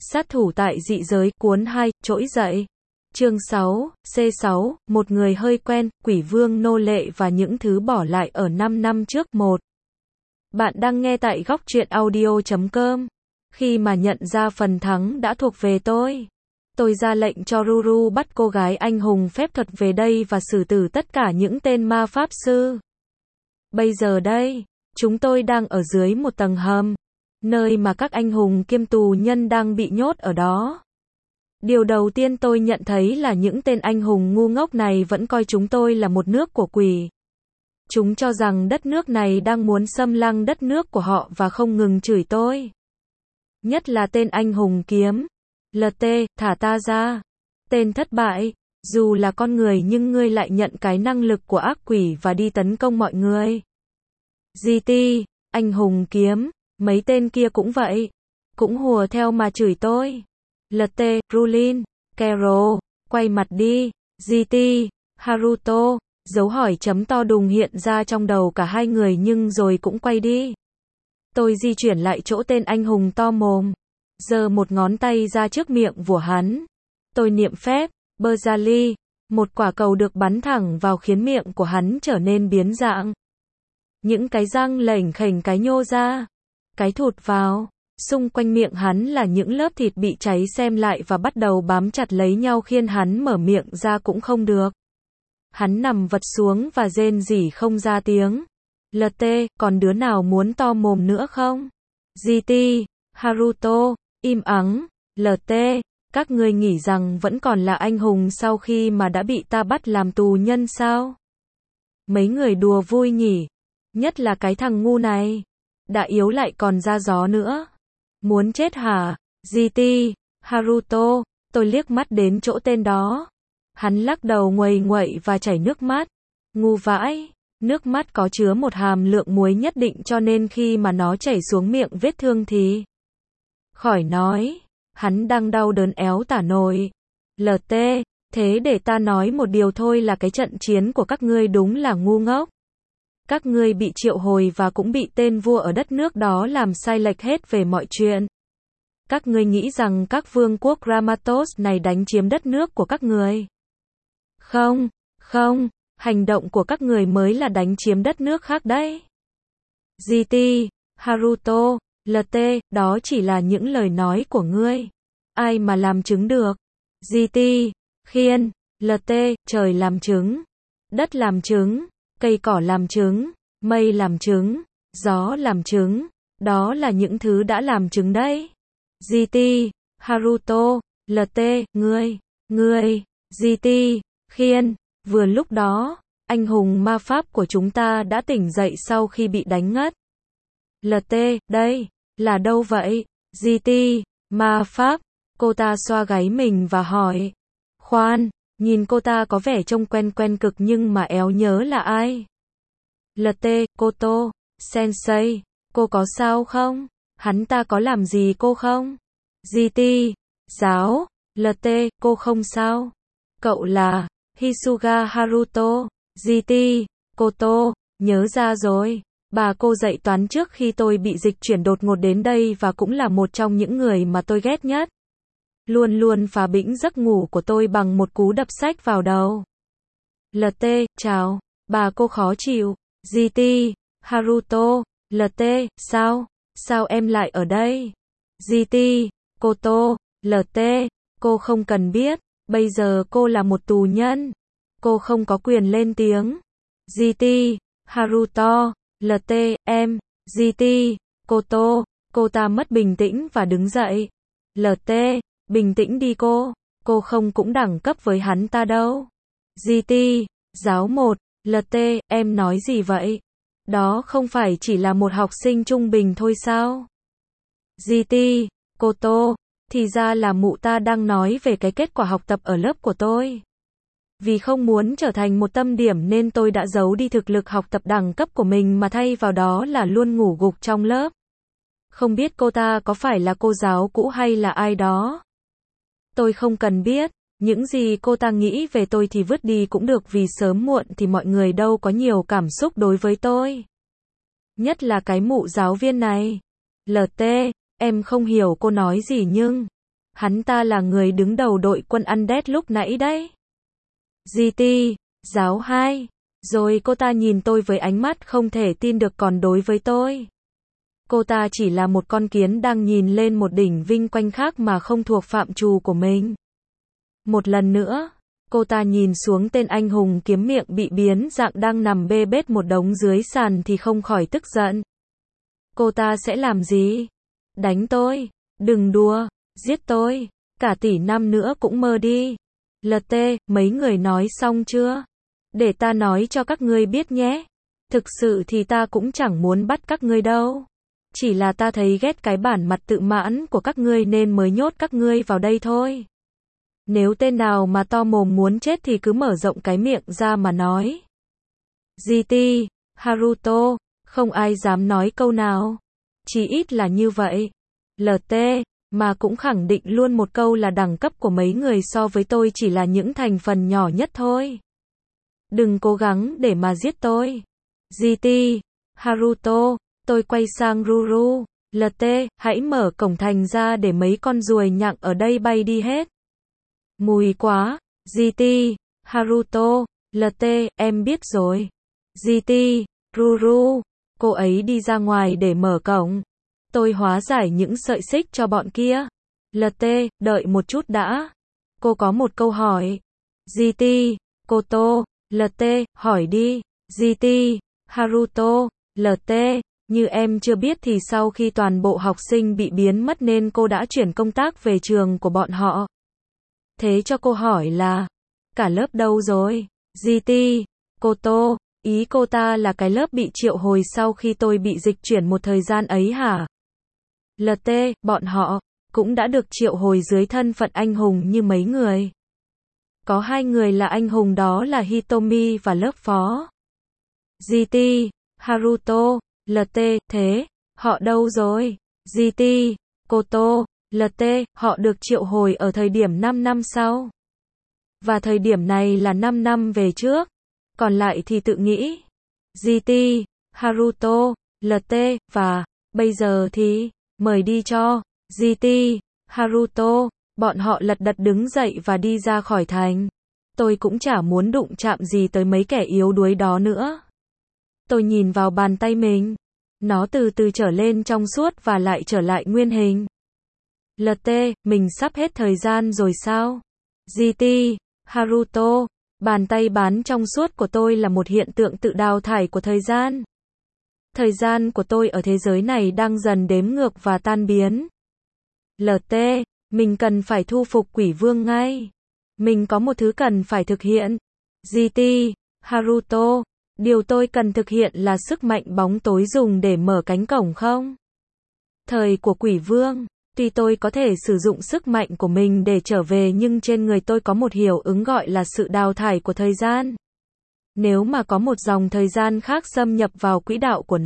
Sát thủ tại dị giới, cuốn 2, trỗi dậy. Chương 6, C6, một người hơi quen, quỷ vương nô lệ và những thứ bỏ lại ở 5 năm trước. 1. Bạn đang nghe tại góc truyện audio.com. Khi mà nhận ra phần thắng đã thuộc về tôi ra lệnh cho Ruru bắt cô gái anh hùng phép thuật về đây và xử tử tất cả những tên ma pháp sư. Bây giờ đây, chúng tôi đang ở dưới một tầng hầm, nơi mà các anh hùng kiêm tù nhân đang bị nhốt ở đó. Điều đầu tiên tôi nhận thấy là những tên anh hùng ngu ngốc này vẫn coi chúng tôi là một nước của quỷ. Chúng cho rằng đất nước này đang muốn xâm lăng đất nước của họ và không ngừng chửi tôi. Nhất là tên anh hùng kiếm. LT, thả ta ra. Tên thất bại. Dù là con người nhưng ngươi lại nhận cái năng lực của ác quỷ và đi tấn công mọi người. GT, anh hùng kiếm. Mấy tên kia cũng vậy. Cũng hùa theo mà chửi tôi. LT, Rulin, Carol, quay mặt đi. GT, Haruto. Dấu hỏi chấm to đùng hiện ra trong đầu cả hai người nhưng rồi cũng quay đi. Tôi di chuyển lại chỗ tên anh hùng to mồm. Giơ một ngón tay ra trước miệng của hắn. Tôi niệm phép, Berzali. Một quả cầu được bắn thẳng vào khiến miệng của hắn trở nên biến dạng. Những cái răng lểnh khểnh cái nhô ra. Cái thụt vào. Xung quanh miệng hắn là những lớp thịt bị cháy xem lại và bắt đầu bám chặt lấy nhau khiến hắn mở miệng ra cũng không được. Hắn nằm vật xuống và rên rỉ không ra tiếng. LT, còn đứa nào muốn to mồm nữa không? GT, Haruto, im ắng. LT, các ngươi nghĩ rằng vẫn còn là anh hùng sau khi mà đã bị ta bắt làm tù nhân sao? Mấy người đùa vui nhỉ? Nhất là cái thằng ngu này. Đã yếu lại còn ra gió nữa. Muốn chết hả? GT, Haruto, tôi liếc mắt đến chỗ tên đó. Hắn lắc đầu nguầy nguậy và chảy nước mắt. Ngu vãi, nước mắt có chứa một hàm lượng muối nhất định cho nên khi mà nó chảy xuống miệng vết thương thì khỏi nói, hắn đang đau đớn éo tả nổi. LT, thế để ta nói một điều thôi là cái trận chiến của các ngươi đúng là ngu ngốc. Các ngươi bị triệu hồi và cũng bị tên vua ở đất nước đó làm sai lệch hết về mọi chuyện. Các ngươi nghĩ rằng các vương quốc Ramatos này đánh chiếm đất nước của các ngươi. Không, không, hành động của các người mới là đánh chiếm đất nước khác đấy. GT, Haruto, LT, đó chỉ là những lời nói của ngươi. Ai mà làm chứng được? GT, Khiên, LT, trời làm chứng, đất làm chứng, cây cỏ làm chứng, mây làm chứng, gió làm chứng, đó là những thứ đã làm chứng đấy. GT, Haruto, LT, ngươi, GT, Khiên, vừa lúc đó, anh hùng ma pháp của chúng ta đã tỉnh dậy sau khi bị đánh ngất. LT, đây, là đâu vậy? GT, ma pháp, cô ta xoa gáy mình và hỏi. Khoan, nhìn cô ta có vẻ trông quen quen cực nhưng mà éo nhớ là ai? LT, Koto, Sensei, cô có sao không? Hắn ta có làm gì cô không? GT, giáo, LT, cô không sao. Cậu là Hisuga Haruto. GT, Koto, nhớ ra rồi. Bà cô dạy toán trước khi tôi bị dịch chuyển đột ngột đến đây và cũng là một trong những người mà tôi ghét nhất. Luôn luôn phá bĩnh giấc ngủ của tôi bằng một cú đập sách vào đầu. LT, chào. Bà cô khó chịu. GT, Haruto, LT, sao? Sao em lại ở đây? GT, Koto, LT, cô không cần biết. Bây giờ cô là một tù nhân. Cô không có quyền lên tiếng. GT, Haruto, LT, em. GT, Koto, cô ta mất bình tĩnh và đứng dậy. LT, bình tĩnh đi cô. Cô không cũng đẳng cấp với hắn ta đâu. GT, giáo 1, LT, em nói gì vậy? Đó không phải chỉ là một học sinh trung bình thôi sao? GT, Koto, thì ra là mụ ta đang nói về cái kết quả học tập ở lớp của tôi. Vì không muốn trở thành một tâm điểm nên tôi đã giấu đi thực lực học tập đẳng cấp của mình mà thay vào đó là luôn ngủ gục trong lớp. Không biết cô ta có phải là cô giáo cũ hay là ai đó. Tôi không cần biết, những gì cô ta nghĩ về tôi thì vứt đi cũng được vì sớm muộn thì mọi người đâu có nhiều cảm xúc đối với tôi. Nhất là cái mụ giáo viên này. LT, em không hiểu cô nói gì nhưng Hắn ta là người đứng đầu đội quân Undead lúc nãy đấy. GT, giáo 2. Rồi cô ta nhìn tôi với ánh mắt không thể tin được còn đối với tôi. Cô ta chỉ là một con kiến đang nhìn lên một đỉnh vinh quang khác mà không thuộc phạm trù của mình. Một lần nữa, cô ta nhìn xuống tên anh hùng kiếm miệng bị biến dạng đang nằm bê bết một đống dưới sàn thì không khỏi tức giận. Cô ta sẽ làm gì? Đánh tôi? Đừng đùa, giết tôi. Cả tỷ năm nữa cũng mơ đi. LT, mấy người nói xong chưa? Để ta nói cho các ngươi biết nhé. Thực sự thì ta cũng chẳng muốn bắt các ngươi đâu. Chỉ là ta thấy ghét cái bản mặt tự mãn của các ngươi nên mới nhốt các ngươi vào đây thôi. Nếu tên nào mà to mồm muốn chết thì cứ mở rộng cái miệng ra mà nói. GT, Haruto, không ai dám nói câu nào. Chỉ ít là như vậy. LT, mà cũng khẳng định luôn một câu là đẳng cấp của mấy người so với tôi chỉ là những thành phần nhỏ nhất thôi. Đừng cố gắng để mà giết tôi. GT, Haruto, tôi quay sang Ruru. LT, hãy mở cổng thành ra để mấy con ruồi nhặng ở đây bay đi hết. Mùi quá. GT, Haruto, LT, em biết rồi. GT, Ruru, cô ấy đi ra ngoài để mở cổng. Tôi hóa giải những sợi xích cho bọn kia. LT, đợi một chút đã. Cô có một câu hỏi. GT, Koto, LT, hỏi đi. GT, Haruto, LT, như em chưa biết thì sau khi toàn bộ học sinh bị biến mất nên cô đã chuyển công tác về trường của bọn họ. Thế cho cô hỏi là, cả lớp đâu rồi? GT, Koto, ý cô ta là cái lớp bị triệu hồi sau khi tôi bị dịch chuyển một thời gian ấy hả? LT, bọn họ cũng đã được triệu hồi dưới thân phận anh hùng như mấy người. Có 2 người là anh hùng, đó là Hitomi và lớp phó. GT, Haruto, LT, thế, họ đâu rồi? GT, Koto, LT, họ được triệu hồi ở thời điểm 5 năm sau. Và thời điểm này là 5 năm về trước. Còn lại thì tự nghĩ. GT, Haruto, LT, và, bây giờ thì, mời đi cho. GT, Haruto, bọn họ lật đật đứng dậy và đi ra khỏi thành. Tôi cũng chả muốn đụng chạm gì tới mấy kẻ yếu đuối đó nữa. Tôi nhìn vào bàn tay mình. Nó từ từ trở lên trong suốt và lại trở lại nguyên hình. LT, mình sắp hết thời gian rồi sao? GT, Haruto, bàn tay bán trong suốt của tôi là một hiện tượng tự đào thải của thời gian. Thời gian của tôi ở thế giới này đang dần đếm ngược và tan biến. LT, mình cần phải thu phục quỷ vương ngay. Mình có một thứ cần phải thực hiện. GT, Haruto, điều tôi cần thực hiện là sức mạnh bóng tối dùng để mở cánh cổng không? Thời của quỷ vương. Tuy tôi có thể sử dụng sức mạnh của mình để trở về nhưng trên người tôi có một hiệu ứng gọi là sự đào thải của thời gian. Nếu mà có một dòng thời gian khác xâm nhập vào quỹ đạo của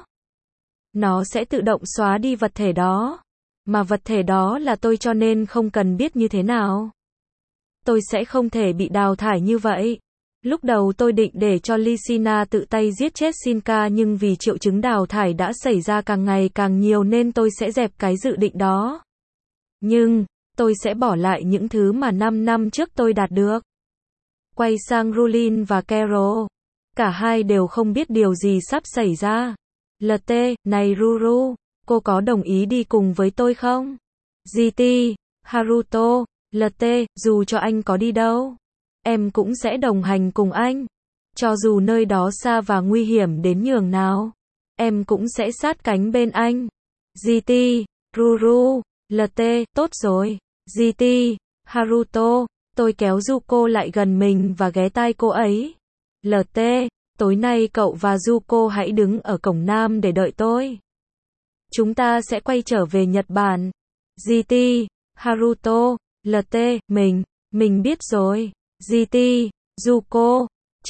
nó sẽ tự động xóa đi vật thể đó. Mà vật thể đó là tôi cho nên không cần biết như thế nào. Tôi sẽ không thể bị đào thải như vậy. Lúc đầu tôi định để cho Lycina tự tay giết chết Shinka nhưng vì triệu chứng đào thải đã xảy ra càng ngày càng nhiều nên tôi sẽ dẹp cái dự định đó. Nhưng, tôi sẽ bỏ lại những thứ mà 5 năm trước tôi đạt được. Quay sang Rulin và Carol. Cả hai đều không biết điều gì sắp xảy ra. LT, này Ruru, cô có đồng ý đi cùng với tôi không? GT, Haruto, LT, dù cho anh có đi đâu, em cũng sẽ đồng hành cùng anh. Cho dù nơi đó xa và nguy hiểm đến nhường nào, em cũng sẽ sát cánh bên anh. GT, Ruru, LT, tốt rồi. GT, Haruto, tôi kéo Zuko lại gần mình và ghé tai cô ấy. LT, tối nay cậu và Zuko hãy đứng ở cổng Nam để đợi tôi. Chúng ta sẽ quay trở về Nhật Bản. GT, Haruto, LT, mình biết rồi. GT, Zuko,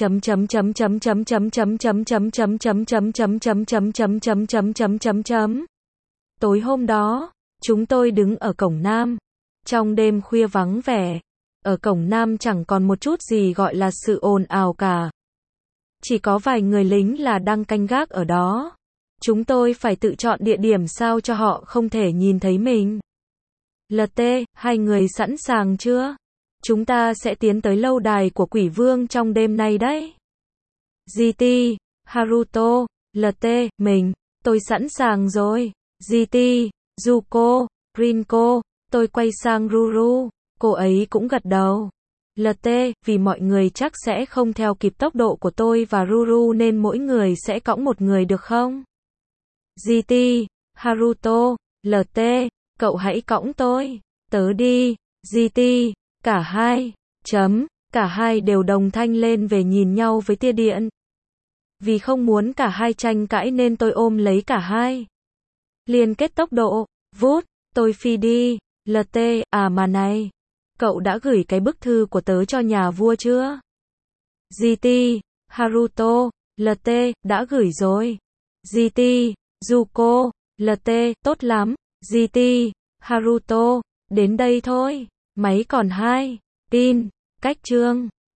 Tối hôm đó, chúng tôi đứng ở cổng Nam. Trong đêm khuya vắng vẻ, ở cổng Nam chẳng còn một chút gì gọi là sự ồn ào cả. Chỉ có vài người lính là đang canh gác ở đó. Chúng tôi phải tự chọn địa điểm sao cho họ không thể nhìn thấy mình. LT, hai người sẵn sàng chưa? Chúng ta sẽ tiến tới lâu đài của quỷ vương trong đêm nay đấy. GT, Haruto, LT, tôi sẵn sàng rồi. GT, Zuko, Rinko, tôi quay sang Ruru, cô ấy cũng gật đầu. LT, vì mọi người chắc sẽ không theo kịp tốc độ của tôi và Ruru nên mỗi người sẽ cõng một người được không? GT, Haruto, LT, cậu hãy cõng tôi, tớ đi. GT, cả hai, cả hai đều đồng thanh lên về nhìn nhau với tia điện. Vì không muốn cả hai tranh cãi nên tôi ôm lấy cả hai. Liên kết tốc độ, vút, tôi phi đi. LT, à mà này, cậu đã gửi cái bức thư của tớ cho nhà vua chưa? GT, Haruto, LT, đã gửi rồi. GT, Zuko, LT, tốt lắm. GT, Haruto, đến đây thôi, máy còn 2 pin, cách chương.